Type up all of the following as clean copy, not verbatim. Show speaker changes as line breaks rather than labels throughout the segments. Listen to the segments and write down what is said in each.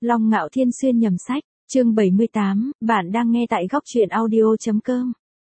Long Ngạo Thiên xuyên nhầm sách, chương 78, bạn đang nghe tại góc truyện audio.com.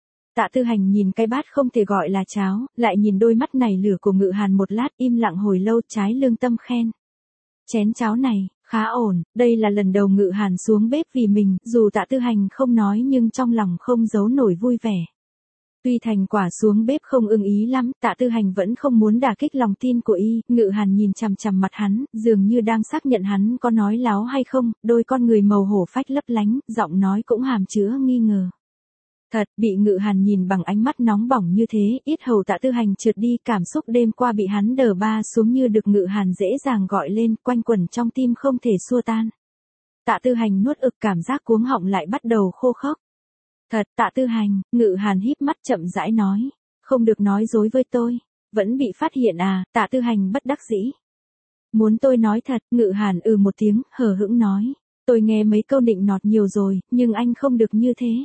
Tạ Tư Hành nhìn cái bát không thể gọi là cháo, lại nhìn đôi mắt này lửa của Ngự Hàn một lát, im lặng hồi lâu, trái lương tâm khen. Chén cháo này, khá ổn, đây là lần đầu Ngự Hàn xuống bếp vì mình, dù Tạ Tư Hành không nói nhưng trong lòng không giấu nổi vui vẻ. Tuy thành quả xuống bếp không ưng ý lắm, Tạ Tư Hành vẫn không muốn đả kích lòng tin của y, Ngự Hàn nhìn chằm chằm mặt hắn, dường như đang xác nhận hắn có nói láo hay không, đôi con người màu hổ phách lấp lánh, giọng nói cũng hàm chứa nghi ngờ. Thật, bị Ngự Hàn nhìn bằng ánh mắt nóng bỏng như thế, yết hầu Tạ Tư Hành trượt đi, cảm xúc đêm qua bị hắn đờ ba xuống như được Ngự Hàn dễ dàng gọi lên, quanh quẩn trong tim không thể xua tan. Tạ Tư Hành nuốt ực, cảm giác cuống họng lại bắt đầu khô khốc. Thật, Tạ Tư Hành, Ngự Hàn híp mắt chậm rãi nói, không được nói dối với tôi, vẫn bị phát hiện à, Tạ Tư Hành bất đắc dĩ. Muốn tôi nói thật, Ngự Hàn một tiếng, hờ hững nói, tôi nghe mấy câu nịnh nọt nhiều rồi, nhưng anh không được như thế.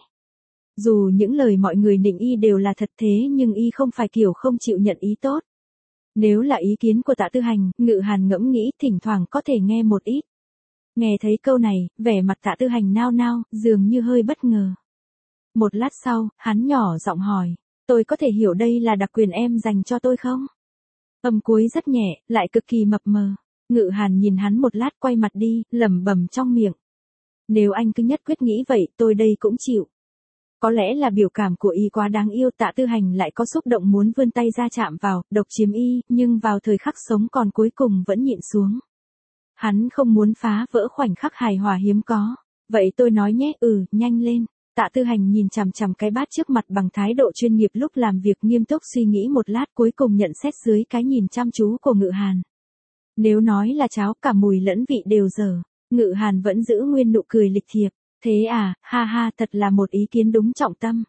Dù những lời mọi người nịnh y đều là thật thế nhưng y không phải kiểu không chịu nhận ý tốt. Nếu là ý kiến của Tạ Tư Hành, Ngự Hàn ngẫm nghĩ thỉnh thoảng có thể nghe một ít. Nghe thấy câu này, vẻ mặt Tạ Tư Hành nao nao, dường như hơi bất ngờ. Một lát sau, hắn nhỏ giọng hỏi, tôi có thể hiểu đây là đặc quyền em dành cho tôi không? Âm cuối rất nhẹ, lại cực kỳ mập mờ. Ngự Hàn nhìn hắn một lát quay mặt đi, lẩm bẩm trong miệng. Nếu anh cứ nhất quyết nghĩ vậy, tôi đây cũng chịu. Có lẽ là biểu cảm của y quá đáng yêu, Tạ Tư Hành lại có xúc động muốn vươn tay ra chạm vào, độc chiếm y, nhưng vào thời khắc sống còn cuối cùng vẫn nhịn xuống. Hắn không muốn phá vỡ khoảnh khắc hài hòa hiếm có. Vậy tôi nói nhé, nhanh lên. Tạ Tư Hành nhìn chằm chằm cái bát trước mặt bằng thái độ chuyên nghiệp lúc làm việc, nghiêm túc suy nghĩ một lát cuối cùng nhận xét dưới cái nhìn chăm chú của Ngự Hàn. Nếu nói là cháo cả mùi lẫn vị đều dở, Ngự Hàn vẫn giữ nguyên nụ cười lịch thiệp. Thế à, ha ha, thật là một ý kiến đúng trọng tâm.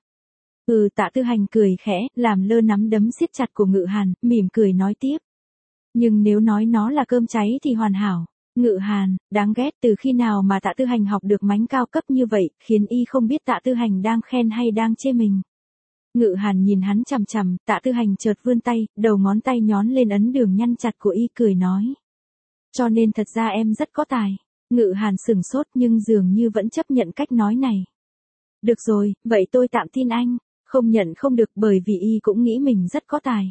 Tạ Tư Hành cười khẽ, làm lơ nắm đấm siết chặt của Ngự Hàn, mỉm cười nói tiếp. Nhưng nếu nói nó là cơm cháy thì hoàn hảo. Ngự Hàn, đáng ghét, từ khi nào mà Tạ Tư Hành học được mánh cao cấp như vậy, khiến y không biết Tạ Tư Hành đang khen hay đang chê mình. Ngự Hàn nhìn hắn chằm chằm, Tạ Tư Hành chợt vươn tay, đầu ngón tay nhón lên ấn đường nhăn chặt của y, cười nói. Cho nên thật ra em rất có tài. Ngự Hàn sửng sốt nhưng dường như vẫn chấp nhận cách nói này. Được rồi, vậy tôi tạm tin anh, không nhận không được, bởi vì y cũng nghĩ mình rất có tài.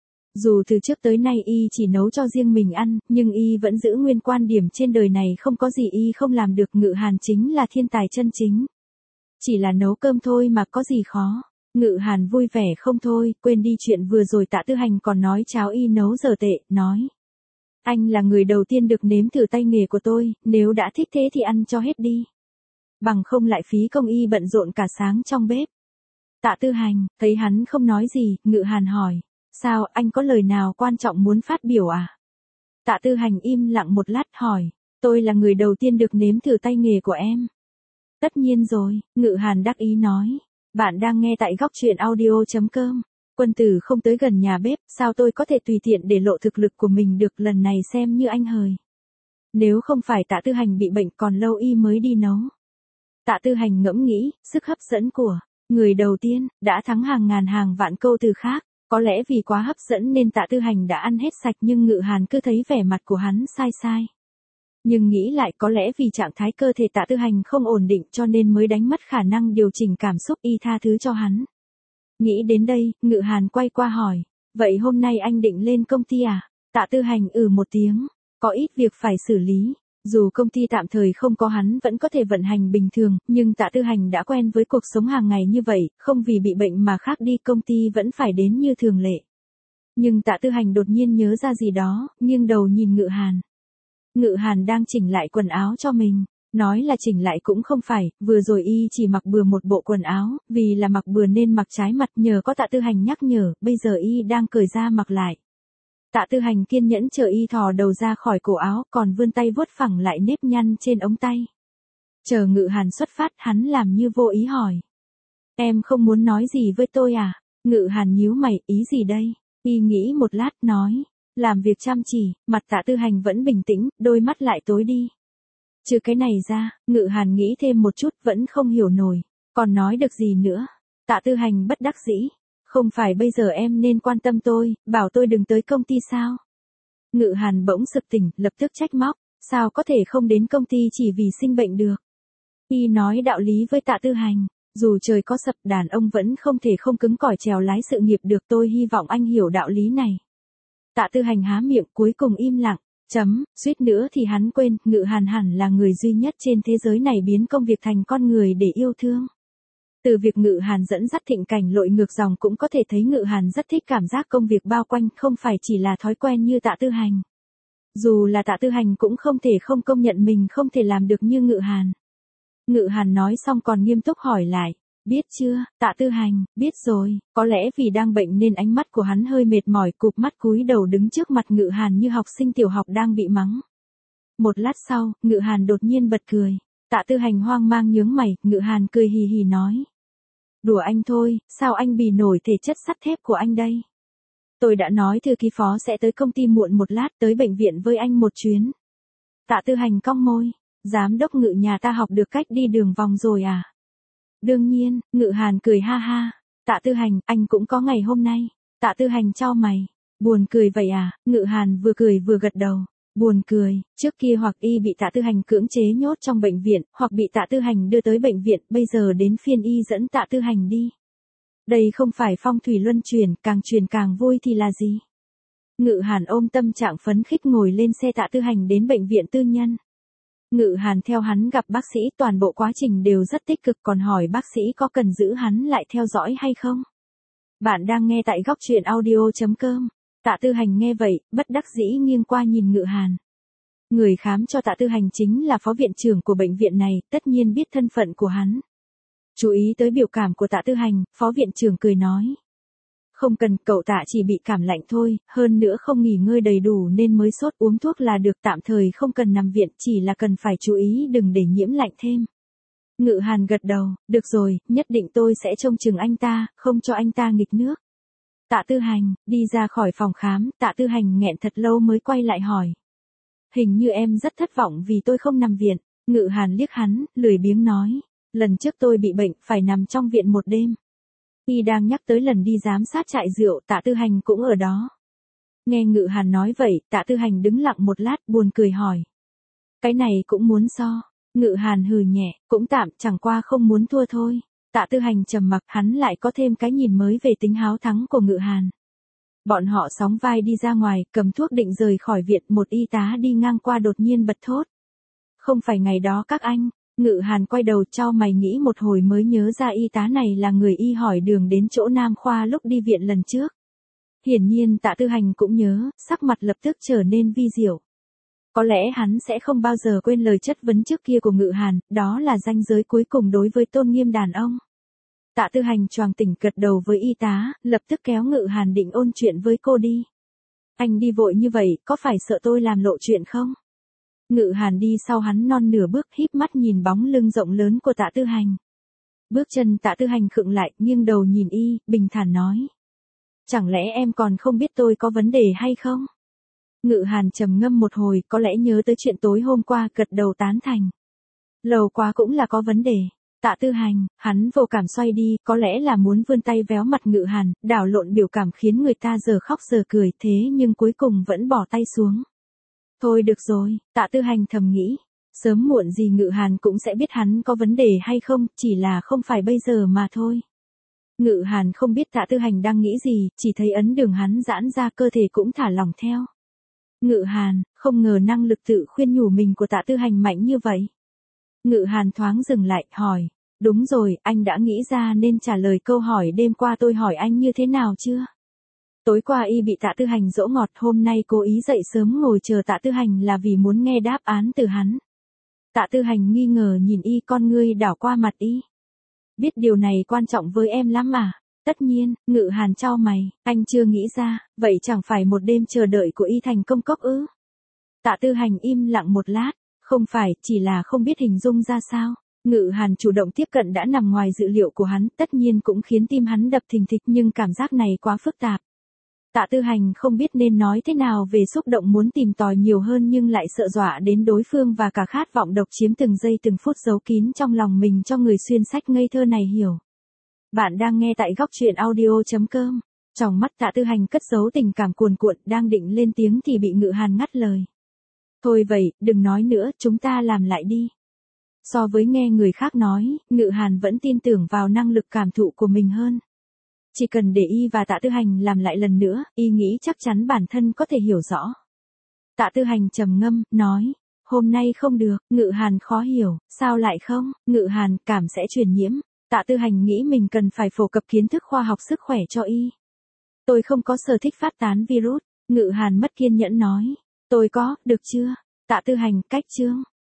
Dù từ trước tới nay y chỉ nấu cho riêng mình ăn, nhưng y vẫn giữ nguyên quan điểm trên đời này không có gì y không làm được, Ngự Hàn chính là thiên tài chân chính. Chỉ là nấu cơm thôi mà có gì khó. Ngự Hàn vui vẻ không thôi, quên đi chuyện vừa rồi Tạ Tư Hành còn nói cháo y nấu dở tệ, nói. Anh là người đầu tiên được nếm thử tay nghề của tôi, nếu đã thích thế thì ăn cho hết đi. Bằng không lại phí công y bận rộn cả sáng trong bếp. Tạ Tư Hành, thấy hắn không nói gì, Ngự Hàn hỏi. Sao, anh có lời nào quan trọng muốn phát biểu à? Tạ Tư Hành im lặng một lát hỏi. Tôi là người đầu tiên được nếm thử tay nghề của em. Tất nhiên rồi, Ngự Hàn đắc ý nói. Bạn đang nghe tại góc truyện audio.com. Quân tử không tới gần nhà bếp, sao tôi có thể tùy tiện để lộ thực lực của mình được, lần này xem như anh hời. Nếu không phải Tạ Tư Hành bị bệnh còn lâu y mới đi nấu. Tạ Tư Hành ngẫm nghĩ, sức hấp dẫn của người đầu tiên đã thắng hàng ngàn hàng vạn câu từ khác. Có lẽ vì quá hấp dẫn nên Tạ Tư Hành đã ăn hết sạch, nhưng Ngự Hàn cứ thấy vẻ mặt của hắn sai sai. Nhưng nghĩ lại có lẽ vì trạng thái cơ thể Tạ Tư Hành không ổn định cho nên mới đánh mất khả năng điều chỉnh cảm xúc, y tha thứ cho hắn. Nghĩ đến đây, Ngự Hàn quay qua hỏi, vậy hôm nay anh định lên công ty à? Tạ Tư Hành một tiếng, có ít việc phải xử lý. Dù công ty tạm thời không có hắn vẫn có thể vận hành bình thường, nhưng Tạ Tư Hành đã quen với cuộc sống hàng ngày như vậy, không vì bị bệnh mà khác đi, công ty vẫn phải đến như thường lệ. Nhưng Tạ Tư Hành đột nhiên nhớ ra gì đó, nghiêng đầu nhìn Ngự Hàn. Ngự Hàn đang chỉnh lại quần áo cho mình. Nói là chỉnh lại cũng không phải, vừa rồi y chỉ mặc bừa một bộ quần áo, vì là mặc bừa nên mặc trái mặt, nhờ có Tạ Tư Hành nhắc nhở, bây giờ y đang cởi ra mặc lại. Tạ Tư Hành kiên nhẫn chờ y thò đầu ra khỏi cổ áo, còn vươn tay vuốt phẳng lại nếp nhăn trên ống tay. Chờ Ngự Hàn xuất phát, hắn làm như vô ý hỏi. Em không muốn nói gì với tôi à? Ngự Hàn nhíu mày, ý gì đây? Y nghĩ một lát, nói. Làm việc chăm chỉ, mặt Tạ Tư Hành vẫn bình tĩnh, đôi mắt lại tối đi. Trừ cái này ra, Ngự Hàn nghĩ thêm một chút vẫn không hiểu nổi. Còn nói được gì nữa? Tạ Tư Hành bất đắc dĩ. Không phải bây giờ em nên quan tâm tôi, bảo tôi đừng tới công ty sao? Ngự Hàn bỗng sực tỉnh, lập tức trách móc. sao có thể không đến công ty chỉ vì sinh bệnh được. Y nói đạo lý với Tạ Tư Hành, dù trời có sập đàn ông vẫn không thể không cứng cỏi chèo lái sự nghiệp được, tôi hy vọng anh hiểu đạo lý này. Tạ Tư Hành há miệng cuối cùng im lặng, suýt nữa thì hắn quên, Ngự Hàn hẳn là người duy nhất trên thế giới này biến công việc thành con người để yêu thương. Từ việc Ngự Hàn dẫn dắt Thịnh Cảnh lội ngược dòng cũng có thể thấy Ngự Hàn rất thích cảm giác công việc bao quanh, không phải chỉ là thói quen như Tạ Tư Hành. Dù là Tạ Tư Hành cũng không thể không công nhận mình không thể làm được như Ngự Hàn. Ngự Hàn nói xong còn nghiêm túc hỏi lại, biết chưa, Tạ Tư Hành, biết rồi, có lẽ vì đang bệnh nên ánh mắt của hắn hơi mệt mỏi, cụp mắt cúi đầu đứng trước mặt Ngự Hàn như học sinh tiểu học đang bị mắng. Một lát sau, Ngự Hàn đột nhiên bật cười. Tạ Tư Hành hoang mang nhướng mày, Ngự Hàn cười hì hì nói. Đùa anh thôi, sao anh bì nổi thể chất sắt thép của anh đây? Tôi đã nói thư ký phó sẽ tới công ty muộn một lát, tới bệnh viện với anh một chuyến. Tạ Tư Hành cong môi, giám đốc Ngự nhà ta học được cách đi đường vòng rồi à? Đương nhiên, Ngự Hàn cười ha ha. Tạ Tư Hành, anh cũng có ngày hôm nay. Tạ Tư Hành chau mày. Buồn cười vậy à? Ngự Hàn vừa cười vừa gật đầu. Buồn cười, trước kia hoặc y bị Tạ Tư Hành cưỡng chế nhốt trong bệnh viện, hoặc bị Tạ Tư Hành đưa tới bệnh viện, bây giờ đến phiên y dẫn Tạ Tư Hành đi. Đây không phải phong thủy luân chuyển càng vui thì là gì? Ngự Hàn ôm tâm trạng phấn khích ngồi lên xe Tạ Tư Hành đến bệnh viện tư nhân. Ngự Hàn theo hắn gặp bác sĩ, toàn bộ quá trình đều rất tích cực, còn hỏi bác sĩ có cần giữ hắn lại theo dõi hay không. Bạn đang nghe tại góc truyện audio.com. Tạ Tư Hành nghe vậy, bất đắc dĩ nghiêng qua nhìn Ngự Hàn. Người khám cho Tạ Tư Hành chính là phó viện trưởng của bệnh viện này, tất nhiên biết thân phận của hắn. Chú ý tới biểu cảm của Tạ Tư Hành, phó viện trưởng cười nói. Không cần, cậu Tạ chỉ bị cảm lạnh thôi, hơn nữa không nghỉ ngơi đầy đủ nên mới sốt, uống thuốc là được, tạm thời không cần nằm viện, chỉ là cần phải chú ý đừng để nhiễm lạnh thêm. Ngự Hàn gật đầu, được rồi, nhất định tôi sẽ trông chừng anh ta, không cho anh ta nghịch nước. Tạ Tư Hành, đi ra khỏi phòng khám, Tạ Tư Hành nghẹn thật lâu mới quay lại hỏi. Hình như em rất thất vọng vì tôi không nằm viện. Ngự Hàn liếc hắn, lười biếng nói. Lần trước tôi bị bệnh, phải nằm trong viện một đêm. Y đang nhắc tới lần đi giám sát trại rượu, Tạ Tư Hành cũng ở đó. Nghe Ngự Hàn nói vậy, Tạ Tư Hành đứng lặng một lát, buồn cười hỏi. Cái này cũng muốn so. Ngự Hàn hừ nhẹ, cũng tạm, chẳng qua không muốn thua thôi. Tạ Tư Hành trầm mặc, hắn lại có thêm cái nhìn mới về tính háo thắng của Ngự Hàn. Bọn họ sóng vai đi ra ngoài, cầm thuốc định rời khỏi viện, một y tá đi ngang qua đột nhiên bật thốt. Không phải ngày đó các anh. Ngự Hàn quay đầu chau mày nghĩ một hồi mới nhớ ra y tá này là người y hỏi đường đến chỗ Nam Khoa lúc đi viện lần trước. Hiển nhiên Tạ Tư Hành cũng nhớ, sắc mặt lập tức trở nên vi diệu. Có lẽ hắn sẽ không bao giờ quên lời chất vấn trước kia của Ngự Hàn, đó là ranh giới cuối cùng đối với tôn nghiêm đàn ông. Tạ Tư Hành choàng tỉnh gật đầu với y tá, lập tức kéo Ngự Hàn định ôn chuyện với cô đi. Anh đi vội như vậy, có phải sợ tôi làm lộ chuyện không? Ngự Hàn đi sau hắn non nửa bước, híp mắt nhìn bóng lưng rộng lớn của Tạ Tư Hành. Bước chân Tạ Tư Hành khựng lại, nghiêng đầu nhìn y, bình thản nói. Chẳng lẽ em còn không biết tôi có vấn đề hay không? Ngự Hàn trầm ngâm một hồi, có lẽ nhớ tới chuyện tối hôm qua, gật đầu tán thành. Lâu quá cũng là có vấn đề. Tạ Tư Hành, hắn vô cảm xoay đi, có lẽ là muốn vươn tay véo mặt Ngự Hàn, đảo lộn biểu cảm khiến người ta giờ khóc giờ cười, thế nhưng cuối cùng vẫn bỏ tay xuống. Thôi được rồi, Tạ Tư Hành thầm nghĩ. Sớm muộn gì Ngự Hàn cũng sẽ biết hắn có vấn đề hay không, chỉ là không phải bây giờ mà thôi. Ngự Hàn không biết Tạ Tư Hành đang nghĩ gì, chỉ thấy ấn đường hắn giãn ra, cơ thể cũng thả lỏng theo. Ngự Hàn, không ngờ năng lực tự khuyên nhủ mình của Tạ Tư Hành mạnh như vậy. Ngự Hàn thoáng dừng lại, hỏi. Đúng rồi, anh đã nghĩ ra nên trả lời câu hỏi đêm qua tôi hỏi anh như thế nào chưa? Tối qua y bị Tạ Tư Hành dỗ ngọt, hôm nay cố ý dậy sớm ngồi chờ Tạ Tư Hành là vì muốn nghe đáp án từ hắn. Tạ Tư Hành nghi ngờ nhìn y, con ngươi đảo qua mặt y. Biết điều này quan trọng với em lắm à? Tất nhiên. Ngự Hàn chau mày, anh chưa nghĩ ra, vậy chẳng phải một đêm chờ đợi của y thành công cốc ư? Tạ Tư Hành im lặng một lát, không phải, chỉ là không biết hình dung ra sao. Ngự Hàn chủ động tiếp cận đã nằm ngoài dự liệu của hắn, tất nhiên cũng khiến tim hắn đập thình thịch, nhưng cảm giác này quá phức tạp. Tạ Tư Hành không biết nên nói thế nào về xúc động muốn tìm tòi nhiều hơn nhưng lại sợ dọa đến đối phương và cả khát vọng độc chiếm từng giây từng phút giấu kín trong lòng mình cho người xuyên sách ngây thơ này hiểu. Bạn đang nghe tại góc truyện audio.com. Trong mắt Tạ Tư Hành cất giấu tình cảm cuồn cuộn, đang định lên tiếng thì bị Ngự Hàn ngắt lời. Thôi vậy, đừng nói nữa, chúng ta làm lại đi. So với nghe người khác nói, Ngự Hàn vẫn tin tưởng vào năng lực cảm thụ của mình hơn. Chỉ cần để y và Tạ Tư Hành làm lại lần nữa, y nghĩ chắc chắn bản thân có thể hiểu rõ. Tạ Tư Hành trầm ngâm, nói, hôm nay không được. Ngự Hàn khó hiểu, sao lại không? Ngự Hàn, cảm sẽ truyền nhiễm. Tạ Tư Hành nghĩ mình cần phải phổ cập kiến thức khoa học sức khỏe cho y. Tôi không có sở thích phát tán virus. Ngự Hàn mất kiên nhẫn nói, tôi có, được chưa? Tạ Tư Hành, cách chương.